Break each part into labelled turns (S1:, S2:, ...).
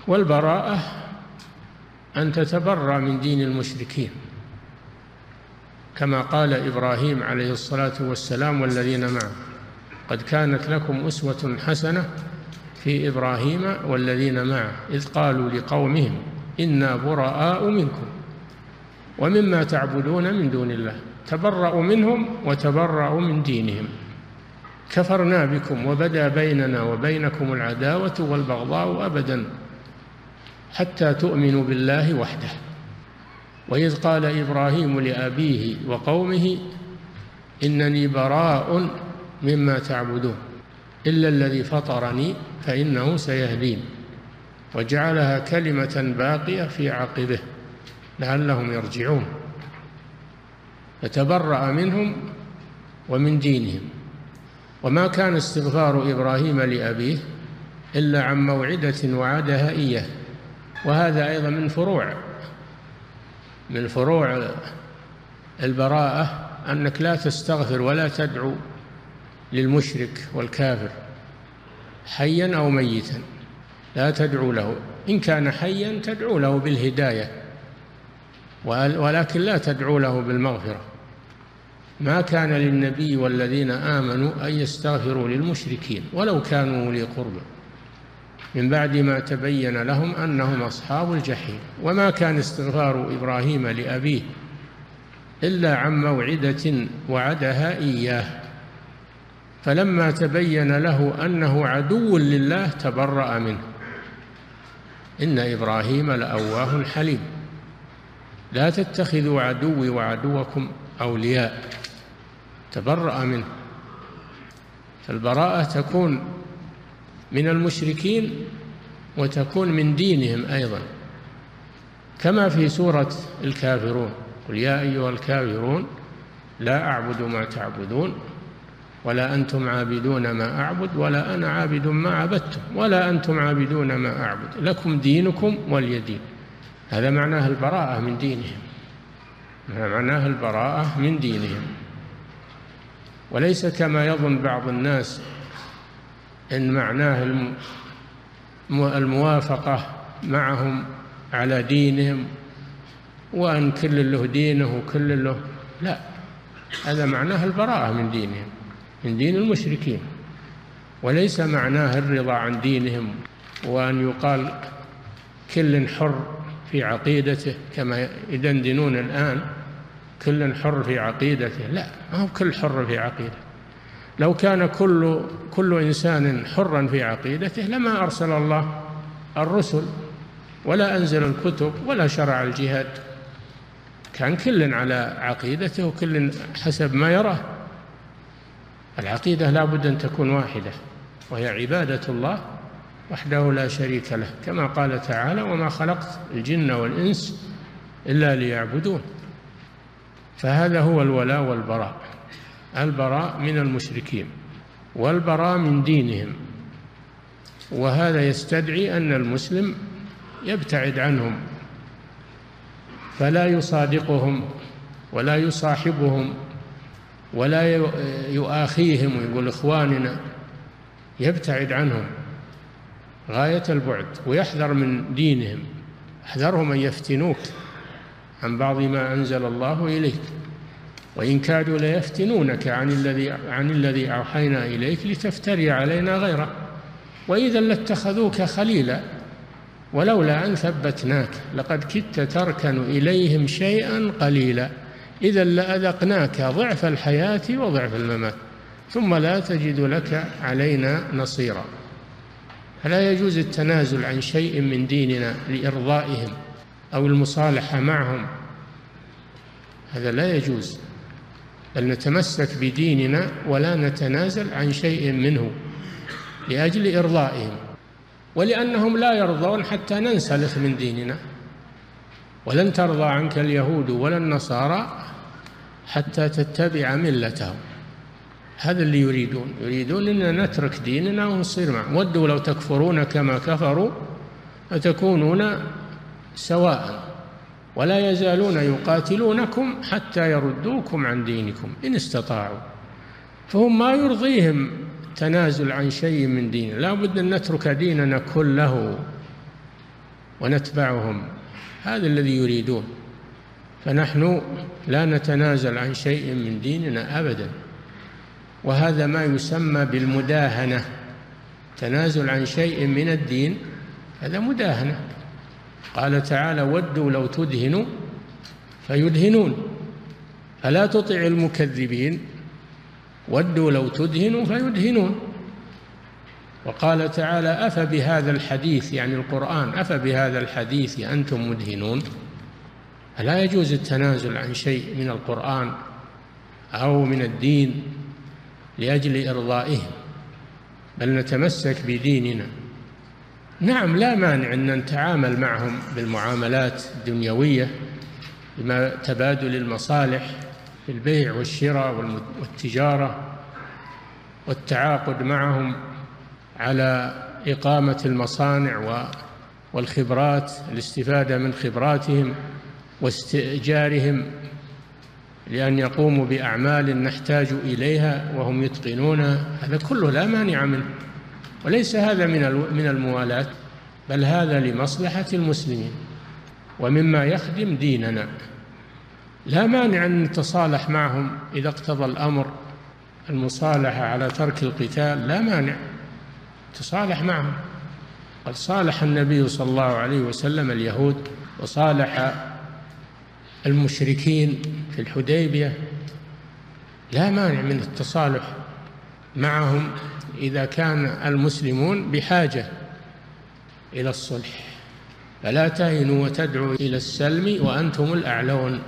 S1: والبراءة أن تتبرأ من دين المشركين، كما قال إبراهيم عليه الصلاة والسلام والذين معه: قد كانت لكم أسوة حسنة في إبراهيم والذين معه إذ قالوا لقومهم إنا براء منكم ومما تعبدون من دون الله. تبرأوا منهم وتبرأوا من دينهم. كفرنا بكم وبدا بيننا وبينكم العداوة والبغضاء أبدا حتى تؤمنوا بالله وحده. وإذ قال إبراهيم لأبيه وقومه إنني براء مما تعبدون إلا الذي فطرني فإنه سيهدين، وجعلها كلمة باقية في عقبه لعلهم يرجعون. فتبرأ منهم ومن دينهم. وما كان استغفار إبراهيم لأبيه إلا عن موعدة وعدها إياه. وهذا أيضا من فروع البراءة، أنك لا تستغفر ولا تدعو للمشرك والكافر حيا أو ميتا، لا تدعو له. إن كان حيا تدعو له بالهداية، ولكن لا تدعو له بالمغفرة. ما كان للنبي والذين آمنوا أن يستغفروا للمشركين ولو كانوا أولي قربى من بعد ما تبين لهم أنهم أصحاب الجحيم. وما كان استغفار إبراهيم لأبيه إلا عن موعدة وعدها إياه، فلما تبين له أنه عدو لله تبرأ منه. إن إبراهيم لأواه حليم. لا تتخذوا عدوي وعدوكم أولياء، تبرأ منه. فالبراءة تكون من المشركين وتكون من دينهم أيضا، كما في سورة الكافرون: قل يا أيها الكافرون لا أعبد ما تعبدون ولا أنتم عابدون ما أعبد ولا أنا عابد ما عبدتم ولا أنتم عابدون ما أعبد لكم دينكم ولي دين. هذا معناه البراءة من دينهم، معناه البراءة من دينهم. وليس كما يظن بعض الناس إن معناه الموافقة معهم على دينهم، وأن كل له دينه وكل له، لا، هذا معناه البراءة من دينهم، من دين المشركين. وليس معناه الرضا عن دينهم وأن يقال كل حر في عقيدته كما يدندنون الآن، كل حر في عقيدته. لا، ما هو كل حر في عقيدته. لو كان كل إنسان حرا في عقيدته لما أرسل الله الرسل ولا أنزل الكتب ولا شرع الجهاد. كان كل على عقيدته وكل حسب ما يراه. العقيدة لا بد أن تكون واحدة، وهي عبادة الله وحده لا شريك له، كما قال تعالى: وما خلقت الجن والإنس إلا ليعبدون. فهذا هو الولاء والبراء، البراء من المشركين والبراء من دينهم. وهذا يستدعي أن المسلم يبتعد عنهم، فلا يصادقهم ولا يصاحبهم ولا يؤاخيهم ويقول إخواننا، يبتعد عنهم غاية البعد ويحذر من دينهم. احذرهم أن يفتنوك عن بعض ما أنزل الله إليك، وإن كادوا ليفتنونك عن الذي أوحينا إليك لتفتري علينا غيره، وإذا لاتخذوك خليلا ولولا أن ثبتناك لقد كدت تركن إليهم شيئا قليلا إذا لأذقناك ضعف الحياة وضعف الممات ثم لا تجد لك علينا نصيرا. فلا يجوز التنازل عن شيء من ديننا لإرضائهم أو المصالحة معهم، هذا لا يجوز، بل نتمسك بديننا ولا نتنازل عن شيء منه لأجل إرضائهم، ولأنهم لا يرضون حتى ننسلخ من ديننا. ولن ترضى عنك اليهود ولا النصارى حتى تتبع ملتهم. هذا اللي يريدون أن نترك ديننا ونصير معهم. ودوا لو تكفرون كما كفروا فتكونون سواء ولا يزالون يقاتلونكم حتى يردوكم عن دينكم إن استطاعوا. فهم ما يرضيهم تنازل عن شيء من دين، لا بد أن نترك ديننا كله ونتبعهم، هذا الذي يريدون. فنحن لا نتنازل عن شيء من ديننا أبدا، وهذا ما يسمى بالمداهنة. تنازل عن شيء من الدين هذا مداهنة. قال تعالى: ودوا لو تدهنوا فيدهنون، فلا تطع المكذبين، ودوا لو تدهنوا فيدهنون. وقال تعالى: أفبهذا الحديث، يعني القرآن، أفبهذا الحديث أنتم مدهنون. فلا يجوز التنازل عن شيء من القرآن أو من الدين لأجل إرضائهم، بل نتمسك بديننا. نعم، لا مانع أن نتعامل معهم بالمعاملات الدنيوية بما تبادل المصالح في البيع والشراء والتجارة، والتعاقد معهم على إقامة المصانع والخبرات، الاستفادة من خبراتهم واستئجارهم لأن يقوموا بأعمال نحتاج إليها وهم يتقنونها. هذا كله لا مانع منه، وليس هذا من الموالاة، بل هذا لمصلحة المسلمين ومما يخدم ديننا. لا مانع أن نتصالح معهم إذا اقتضى الأمر المصالحة على ترك القتال، لا مانع تصالح معهم. قد صالح النبي صلى الله عليه وسلم اليهود، وصالح المشركين في الحديبية. لا مانع من التصالح معهم إذا كان المسلمون بحاجة إلى الصلح. فلا تهنوا وتدعوا إلى السلم وأنتم الأعلون.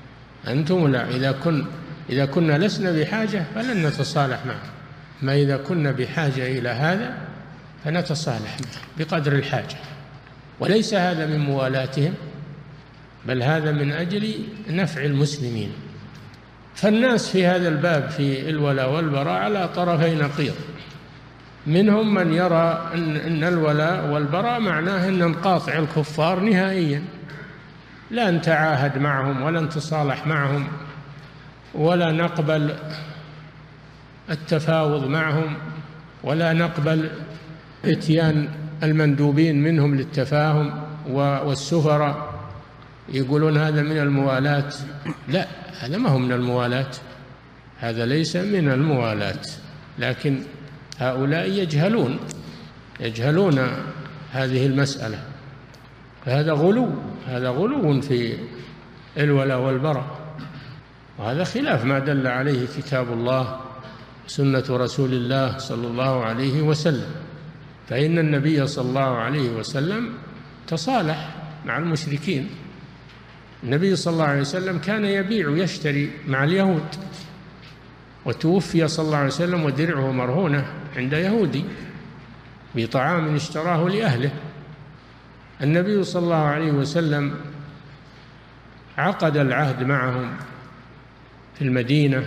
S1: إذا كنا لسنا بحاجة فلن نتصالح معهم، ما إذا كنا بحاجة إلى هذا فنتصالح معهم بقدر الحاجة. وليس هذا من موالاتهم، بل هذا من أجل نفع المسلمين. فالناس في هذا الباب في الولاء والبراء على طرفي نقيض. منهم من يرى أن الولاء والبراء معناه أن نقاطع الكفار نهائيا، لا نتعاهد معهم ولا نتصالح معهم ولا نقبل التفاوض معهم ولا نقبل إتيان المندوبين منهم للتفاهم والسفراء. يقولون هذا من الموالاة. لا، هذا ما هو من الموالاة، هذا ليس من الموالاة. لكن هؤلاء يجهلون هذه المسألة، فهذا غلو في الولاء والبراء، وهذا خلاف ما دل عليه كتاب الله سنة رسول الله صلى الله عليه وسلم. فإن النبي صلى الله عليه وسلم تصالح مع المشركين. النبي صلى الله عليه وسلم كان يبيع ويشتري مع اليهود، وتوفي صلى الله عليه وسلم ودرعه مرهونة عند يهودي بطعام اشتراه لأهله. النبي صلى الله عليه وسلم عقد العهد معهم في المدينة،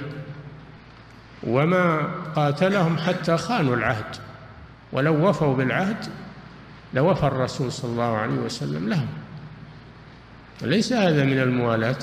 S1: وما قاتلهم حتى خانوا العهد، ولو وفوا بالعهد لوفى الرسول صلى الله عليه وسلم لهم. وليس هذا من الموالاة،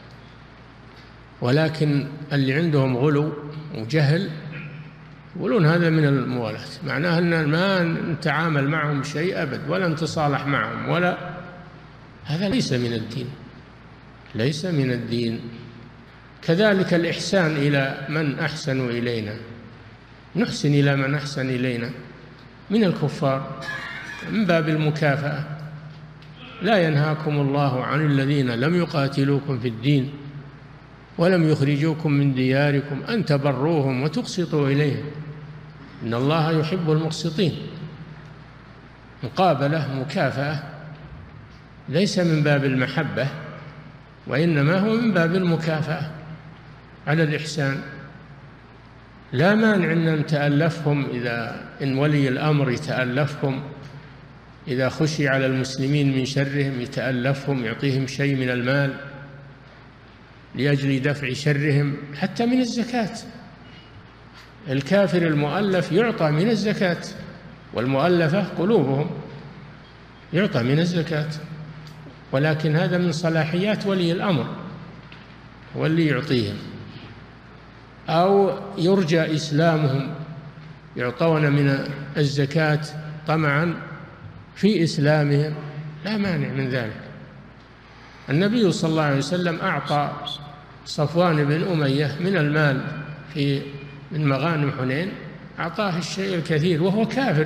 S1: ولكن اللي عندهم غلو وجهل يقولون هذا من الموالاة، معناه أن ما نتعامل معهم شيء أبد ولا نتصالح معهم ولا. هذا ليس من الدين، ليس من الدين. كذلك الإحسان إلى من أحسنوا إلينا، نحسن إلى من أحسن إلينا من الكفار من باب المكافأة. لا ينهاكم الله عن الذين لم يقاتلوكم في الدين ولم يخرجوكم من دياركم أن تبروهم وتقسطوا إليهم إن الله يحب المقسطين. مقابلة، مكافأة، ليس من باب المحبة، وإنما هو من باب المكافأة على الإحسان. لا مانع أن نتألفهم إن ولي الأمر يتألفهم، إذا خشي على المسلمين من شرهم يتألفهم، يعطيهم شيء من المال لأجل دفع شرهم، حتى من الزكاة. الكافر المؤلف يعطى من الزكاة، والمؤلفة قلوبهم يعطى من الزكاة، ولكن هذا من صلاحيات ولي الأمر واللي يعطيهم. أو يرجى إسلامهم، يعطون من الزكاة طمعا في إسلامهم، لا مانع من ذلك. النبي صلى الله عليه وسلم أعطى صفوان بن أمية من المال من مغانم حنين، أعطاه الشيء الكثير وهو كافر،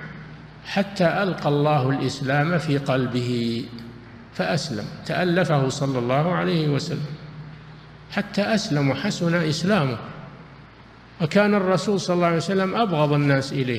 S1: حتى ألقى الله الإسلام في قلبه فأسلم، تألفه صلى الله عليه وسلم حتى أسلم وحسن إسلامه. وكان الرسول صلى الله عليه وسلم أبغض الناس إليه،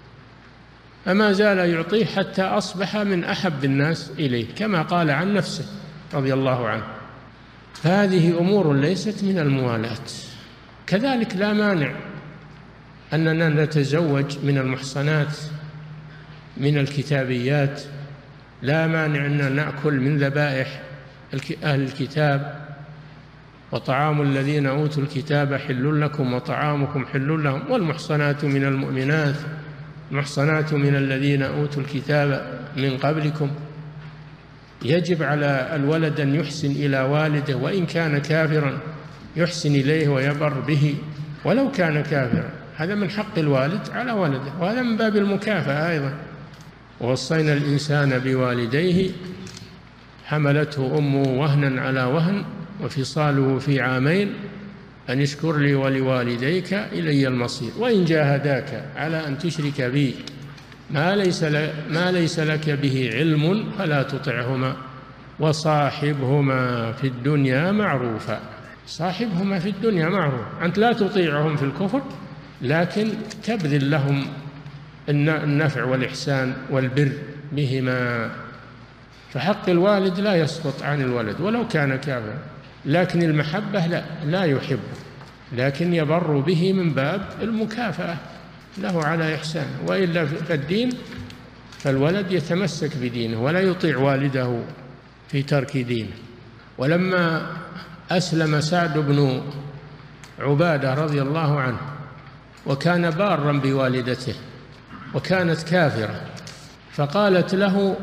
S1: فما زال يعطيه حتى أصبح من أحب الناس إليه، كما قال عن نفسه رضي الله عنه. فهذه أمور ليست من الموالاة. كذلك لا مانع أننا نتزوج من المحصنات من الكتابيات، لا مانع أن نأكل من ذبائح أهل الكتاب، وطعام الذين أوتوا الكتاب حل لكم وطعامكم حل لهم، والمحصنات من المؤمنات، المحصنات من الذين أوتوا الكتاب من قبلكم. يجب على الولد أن يحسن إلى والده وإن كان كافرا، يحسن إليه ويبر به ولو كان كافرا، هذا من حق الوالد على ولده، وهذا من باب المكافأة أيضا. ووصينا الإنسان بوالديه حملته أمه وهنا على وهن وفصاله في عامين أن اشكر لي ولوالديك إلي المصير، وإن جاهداك على أن تشرك بي ما ليس لك به علم فلا تطعهما وصاحبهما في الدنيا معروفا. صاحبهما في الدنيا معروف، أنت لا تطيعهم في الكفر لكن تبذل لهم النفع والإحسان والبر بهما. فحق الوالد لا يسقط عن الولد ولو كان كافرا، لكن المحبة لا يحبه، لكن يبر به من باب المكافأة له على إحسان. وإلا في الدين فالولد يتمسك بدينه ولا يطيع والده في ترك دينه. ولما أسلم سعد بن عبادة رضي الله عنه وكان بارا بوالدته وكانت كافرة، فقالت له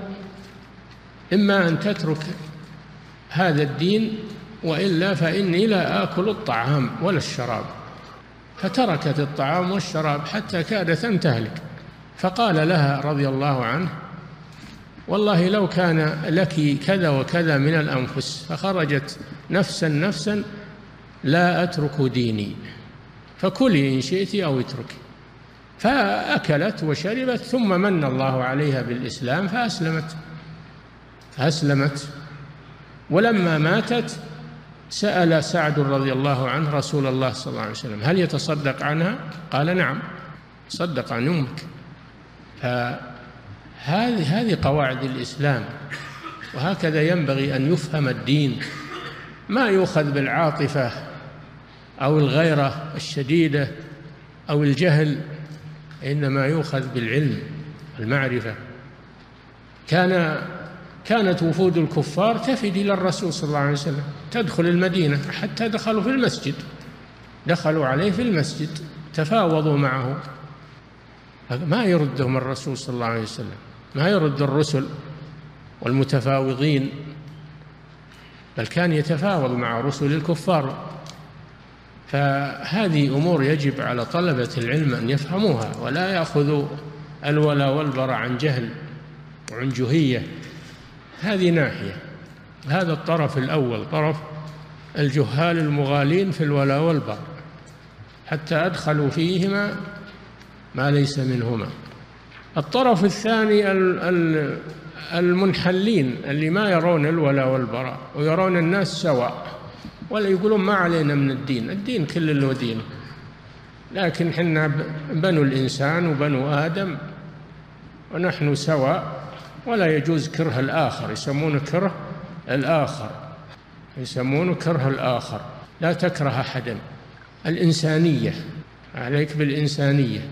S1: إما أن تترك هذا الدين وإلا فإني لا آكل الطعام ولا الشراب. فتركت الطعام والشراب حتى كادت أن تهلك. فقال لها رضي الله عنه والله لو كان لك كذا وكذا من الأنفس فخرجت نفسا لا أترك ديني، فكلي إن شئت أو اتركي. فأكلت وشربت، ثم من الله عليها بالإسلام فأسلمت. ولما ماتت سأل سعد رضي الله عنه رسول الله صلى الله عليه وسلم هل يتصدق عنها؟ قال نعم، صدق عن أمك. فهذه قواعد الإسلام، وهكذا ينبغي أن يفهم الدين، ما يؤخذ بالعاطفة أو الغيرة الشديدة أو الجهل، إنما يؤخذ بالعلم المعرفة. كانت وفود الكفار تفد إلى الرسول صلى الله عليه وسلم، تدخل المدينة حتى دخلوا في المسجد، دخلوا عليه في المسجد، تفاوضوا معه. ما يردهم الرسول صلى الله عليه وسلم، ما يرد الرسل والمتفاوضين، بل كان يتفاوض مع رسل الكفار. فهذه أمور يجب على طلبة العلم أن يفهموها، ولا يأخذوا الولاء والبراء عن جهل وعن جهية. هذه ناحية. هذا الطرف الأول، طرف الجهال المغالين في الولاء والبراء حتى أدخلوا فيهما ما ليس منهما. الطرف الثاني المنحلين اللي ما يرون الولاء والبراء ويرون الناس سواء، ولا يقولون ما علينا من الدين كل له دينه، لكن حنا بنو الإنسان وبنو آدم ونحن سواء، ولا يجوز كره الآخر، يسمونه كره الآخر، لا تكره أحدا. الإنسانية، عليك بالإنسانية.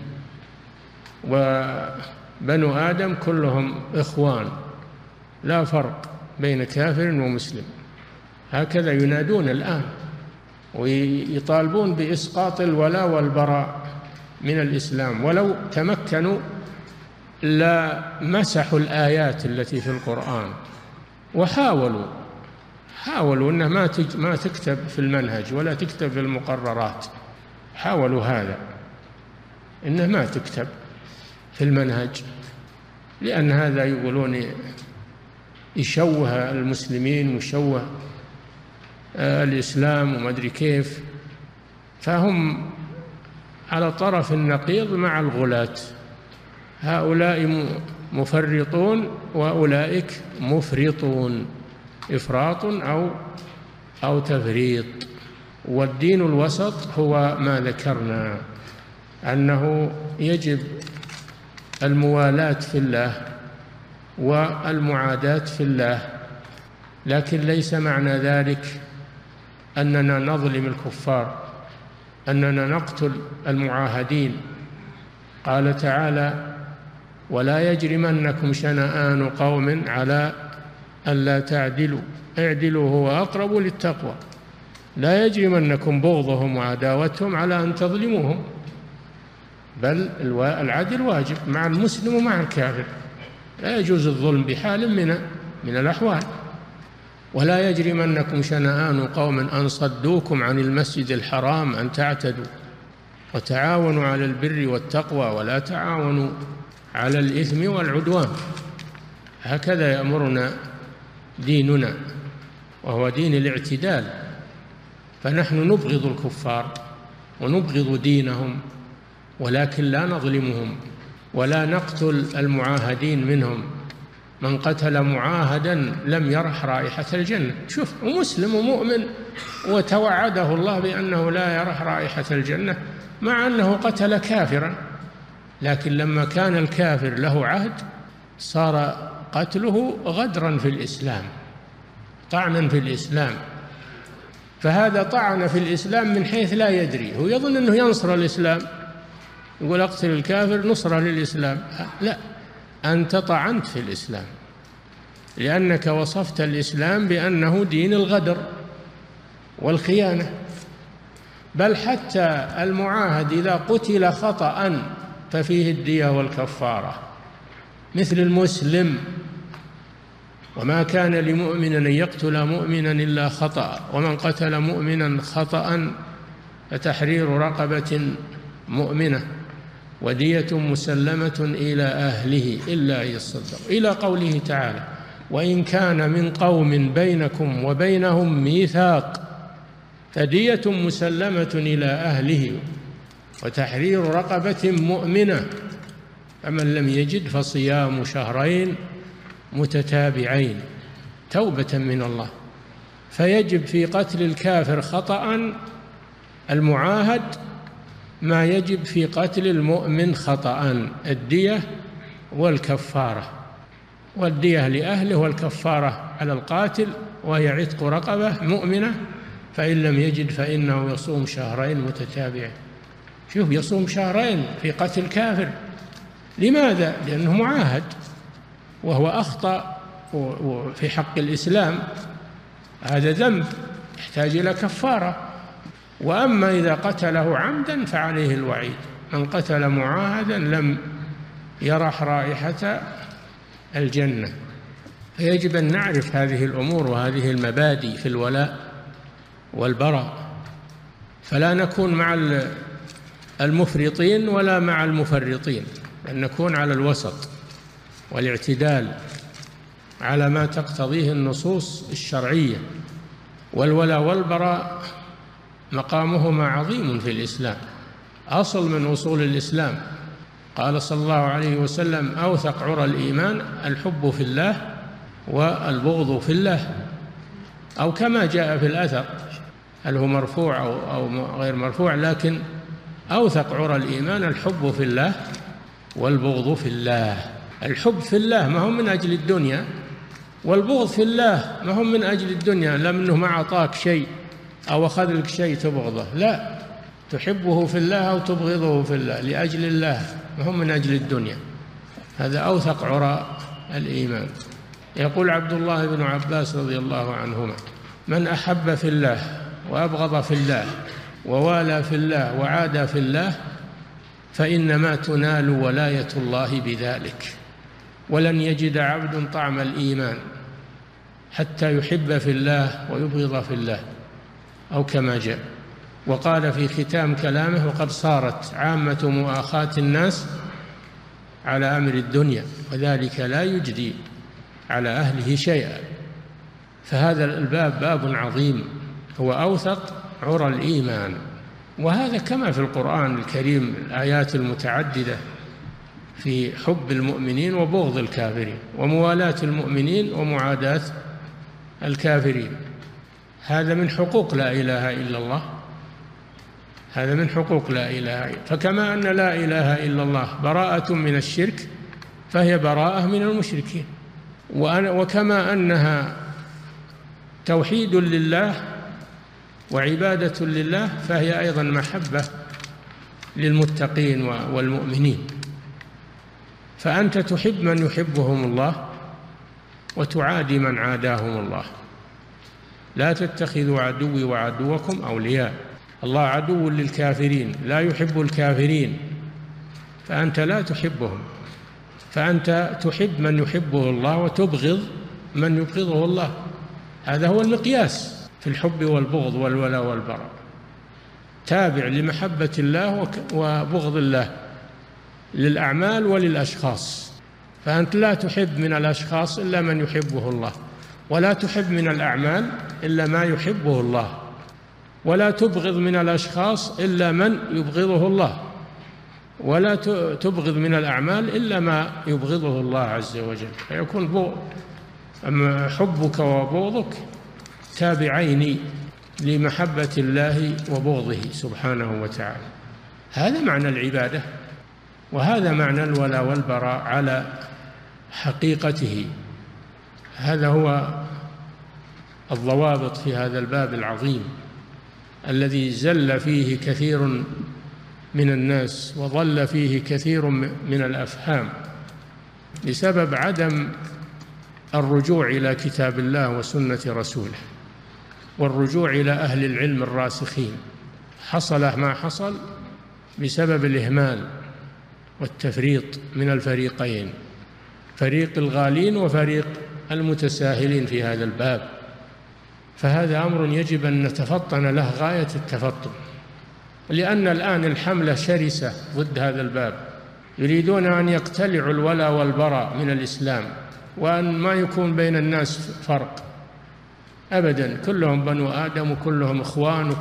S1: وبنو آدم كلهم إخوان، لا فرق بين كافر ومسلم. هكذا ينادون الآن ويطالبون بإسقاط الولاء والبراء من الإسلام، ولو تمكنوا لا مسحوا الآيات التي في القرآن، وحاولوا أنها ما تكتب في المنهج ولا تكتب في المقررات. حاولوا هذا، إنها ما تكتب في المنهج، لأن هذا يقولون يشوه المسلمين ويشوه الإسلام وما أدري كيف، فهم على طرف النقيض مع الغلاة، هؤلاء مفرطون وأولئك مفرطون، إفراط أو تفريط. والدين الوسط هو ما ذكرنا، أنه يجب الموالاة في الله والمعاداة في الله، لكن ليس معنى ذلك أننا نظلم الكفار، أننا نقتل المعاهدين. قال تعالى: ولا يجرمنكم شنآن قوم على ألا تعدلوا اعدلوا هو أقرب للتقوى. لا يجرمنكم بغضهم وعداوتهم على أن تظلموهم، بل العدل واجب مع المسلم ومع الكافر، لا يجوز الظلم بحال من الأحوال. ولا يجرمنكم شنآن قوم أن صدوكم عن المسجد الحرام أن تعتدوا وتعاونوا على البر والتقوى ولا تعاونوا على الإثم والعدوان. هكذا يأمرنا ديننا، وهو دين الاعتدال. فنحن نبغض الكفار ونبغض دينهم، ولكن لا نظلمهم ولا نقتل المعاهدين منهم. من قتل معاهدا لم يرح رائحة الجنة. شوف، مسلم ومؤمن وتوعده الله بأنه لا يرح رائحة الجنة، مع أنه قتل كافرا، لكن لما كان الكافر له عهد صار قتله غدرا في الإسلام، طعنا في الإسلام. فهذا طعن في الإسلام من حيث لا يدري، هو يظن أنه ينصر الإسلام، يقول أقتل الكافر نصرة للإسلام. لا، أنت طعنت في الإسلام، لأنك وصفت الإسلام بأنه دين الغدر والخيانة. بل حتى المعاهد إذا قتل خطأ ففيه الدية والكفارة مثل المسلم. وما كان لمؤمن أن يقتل مؤمنا إلا خطأ، ومن قتل مؤمنا خطأ فتحرير رقبة مؤمنة ودية مسلمة إلى أهله إلا أن يصدقوا، إلى قوله تعالى: وإن كان من قوم بينكم وبينهم ميثاق فدية مسلمة إلى أهله وتحرير رقبة مؤمنة، فمن لم يجد فصيام شهرين متتابعين توبة من الله. فيجب في قتل الكافر خطأ المعاهد ما يجب في قتل المؤمن خطأ، الدية والكفارة، والدية لأهله والكفارة على القاتل وهي عتق رقبة مؤمنة، فإن لم يجد فإنه يصوم شهرين متتابعين. شوف، يصوم شهرين في قتل كافر. لماذا؟ لأنه معاهد وهو أخطأ في حق الإسلام، هذا ذنب يحتاج إلى كفارة. وأما إذا قتله عمدا فعليه الوعيد، من قتل معاهدا لم يرح رائحة الجنة. فيجب أن نعرف هذه الأمور وهذه المبادئ في الولاء والبراء، فلا نكون مع المفرطين ولا مع المفرطين، بل نكون على الوسط والاعتدال على ما تقتضيه النصوص الشرعية. والولاء والبراء مقامهما عظيم في الإسلام، أصل من أصول الإسلام. قال صلى الله عليه وسلم: أوثق عرى الإيمان الحب في الله والبغض في الله، أو كما جاء في الأثر، هل هو مرفوع أو غير مرفوع، لكن أوثق عرى الإيمان الحب في الله والبغض في الله. الحب في الله ما هو من أجل الدنيا، والبغض في الله ما هو من أجل الدنيا، لا منه ما أعطاك شيء أو أخذ لك شيء تبغضه، لا، تحبه في الله أو تبغضه في الله لأجل الله، ما هو من أجل الدنيا. هذا أوثق عرى الإيمان. يقول عبد الله بن عباس رضي الله عنهما: من أحب في الله وأبغض في الله ووالى في الله وعادى في الله فإنما تنال ولاية الله بذلك، ولن يجد عبد طعم الإيمان حتى يحب في الله ويبغض في الله، أو كما جاء. وقال في ختام كلامه: وقد صارت عامة مؤاخاة الناس على أمر الدنيا، وذلك لا يجدي على أهله شيئا. فهذا الباب باب عظيم، هو أوثق عرى الإيمان. وهذا كما في القرآن الكريم الآيات المتعددة في حب المؤمنين وبغض الكافرين، وموالاة المؤمنين ومعاداة الكافرين. هذا من حقوق لا إله إلا الله، هذا من حقوق لا إله إلا الله. فكما أن لا إله إلا الله براءة من الشرك فهي براءة من المشركين، وكما أنها توحيد لله وعبادة لله فهي أيضا محبة للمتقين والمؤمنين. فأنت تحب من يحبهم الله وتعادي من عاداهم الله. لا تتخذوا عدوي وعدوكم أولياء. الله عدو للكافرين لا يحب الكافرين، فأنت لا تحبهم، فأنت تحب من يحبه الله وتبغض من يبغضه الله. هذا هو المقياس في الحب والبغض والولاء والبراء، تابع لمحبة الله وبغض الله للأعمال وللأشخاص. فأنت لا تحب من الأشخاص إلا من يحبه الله، ولا تحب من الأعمال إلا ما يحبه الله، ولا تبغض من الأشخاص إلا من يبغضه الله، ولا تبغض من الأعمال إلا ما يبغضه الله عز وجل. فيكون حبك وبغضك تابعين لمحبة الله وبغضه سبحانه وتعالى. هذا معنى العبادة، وهذا معنى الولاء والبراء على حقيقته. هذا هو الضوابط في هذا الباب العظيم الذي زل فيه كثير من الناس وضل فيه كثير من الأفهام بسبب عدم الرجوع إلى كتاب الله وسنة رسوله، والرجوع إلى أهل العلم الراسخين. حصل ما حصل بسبب الإهمال والتفريط من الفريقين، فريق الغالين وفريق المتساهلين في هذا الباب. فهذا أمر يجب أن نتفطن له غاية التفطن، لأن الآن الحملة شرسة ضد هذا الباب، يريدون أن يقتلعوا الولاء والبراء من الإسلام، وأن ما يكون بين الناس فرق أبدا، كلهم بنو آدم وكلهم إخوان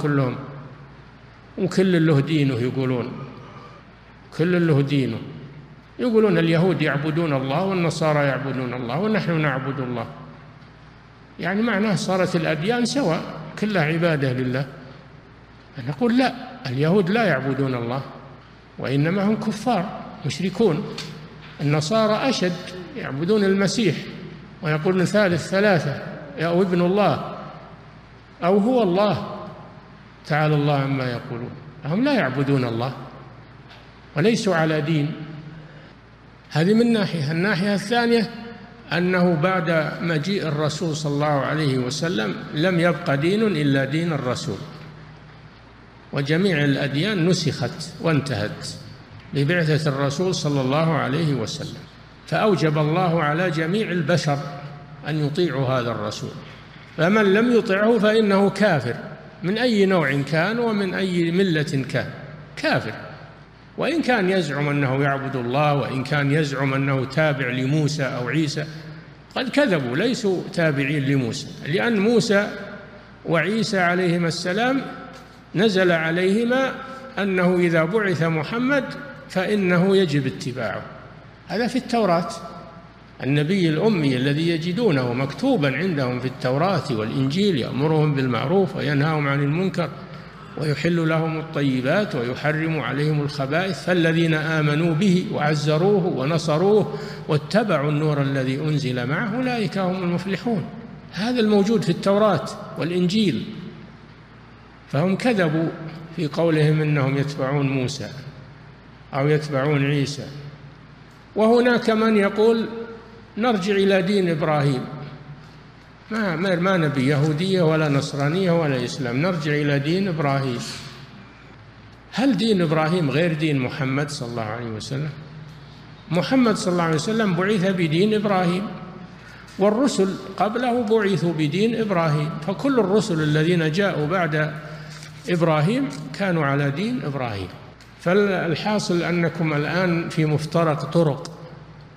S1: وكل له دينه. يقولون كل له دينه، يقولون اليهود يعبدون الله والنصارى يعبدون الله ونحن نعبد الله. يعني معناه صارت الأديان سواء، كلها عبادة لله. نقول لا، اليهود لا يعبدون الله وإنما هم كفار مشركون. النصارى أشد، يعبدون المسيح ويقولون ثالث ثلاثة أو ابن الله أو هو الله، تعالى الله عما يقولون. هم لا يعبدون الله وليسوا على دين. هذه من ناحية. الناحية الثانية أنه بعد مجيء الرسول صلى الله عليه وسلم لم يبق دين إلا دين الرسول، وجميع الأديان نسخت وانتهت ببعثة الرسول صلى الله عليه وسلم. فأوجب الله على جميع البشر أن يطيعوا هذا الرسول، فمن لم يطعه فإنه كافر من أي نوع كان ومن أي ملة كان، كافر. وإن كان يزعم أنه يعبد الله، وإن كان يزعم أنه تابع لموسى أو عيسى، قد كذبوا، ليسوا تابعين لموسى، لأن موسى وعيسى عليهما السلام نزل عليهما أنه إذا بعث محمد فإنه يجب اتباعه. هذا في التوراة، النبي الأمي الذي يجدونه مكتوبا عندهم في التوراة والإنجيل، يأمرهم بالمعروف وينهاهم عن المنكر ويحل لهم الطيبات ويحرم عليهم الخبائث، فالذين آمنوا به وعزروه ونصروه واتبعوا النور الذي أنزل معه أولئك هم المفلحون. هذا الموجود في التوراة والإنجيل. فهم كذبوا في قولهم إنهم يتبعون موسى أو يتبعون عيسى. وهناك من يقول نرجع إلى دين إبراهيم، ما نبي يهودية ولا نصرانية ولا إسلام، نرجع إلى دين إبراهيم. هل دين إبراهيم غير دين محمد صلى الله عليه وسلم؟ محمد صلى الله عليه وسلم بعث بدين إبراهيم، والرسل قبله بعثوا بدين إبراهيم، فكل الرسل الذين جاءوا بعد إبراهيم كانوا على دين إبراهيم. فالحاصل أنكم الآن في مفترق طرق،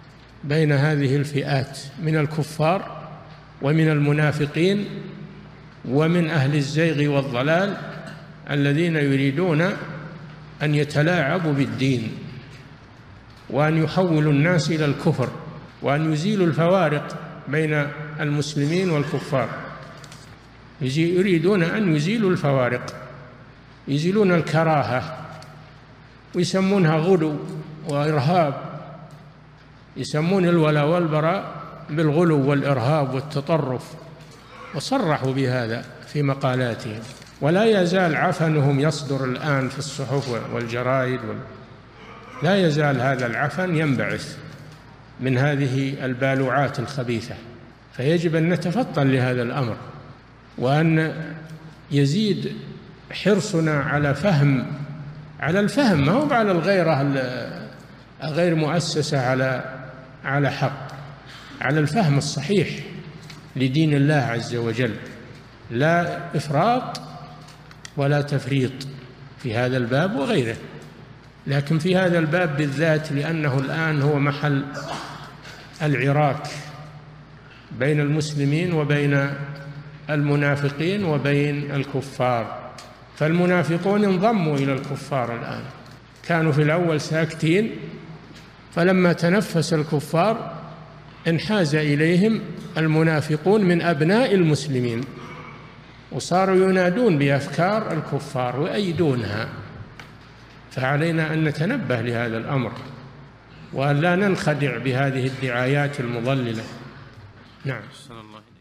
S1: بين هذه الفئات من الكفار ومن المنافقين ومن أهل الزيغ والضلال الذين يريدون أن يتلاعبوا بالدين وأن يحولوا الناس إلى الكفر وأن يزيلوا الفوارق بين المسلمين والكفار. يريدون أن يزيلوا الفوارق، يزيلون الكراهة ويسمونها غلو وإرهاب، يسمون الولاء والبراء بالغلو والإرهاب والتطرف، وصرحوا بهذا في مقالاتهم. ولا يزال عفنهم يصدر الآن في الصحف والجرائد، لا يزال هذا العفن ينبعث من هذه البالوعات الخبيثة. فيجب أن نتفطن لهذا الأمر، وأن يزيد حرصنا على الفهم، ما هو على الغيرة غير مؤسسة على حق، على الفهم الصحيح لدين الله عز وجل، لا إفراط ولا تفريط في هذا الباب وغيره، لكن في هذا الباب بالذات لأنه الآن هو محل العراك بين المسلمين وبين المنافقين وبين الكفار. فالمنافقون انضموا إلى الكفار الآن، كانوا في الأول ساكتين، فلما تنفس الكفار انحاز إليهم المنافقون من أبناء المسلمين، وصاروا ينادون بأفكار الكفار ويؤيدونها. فعلينا أن نتنبه لهذا الأمر وأن لا ننخدع بهذه الدعايات المضللة. نعم.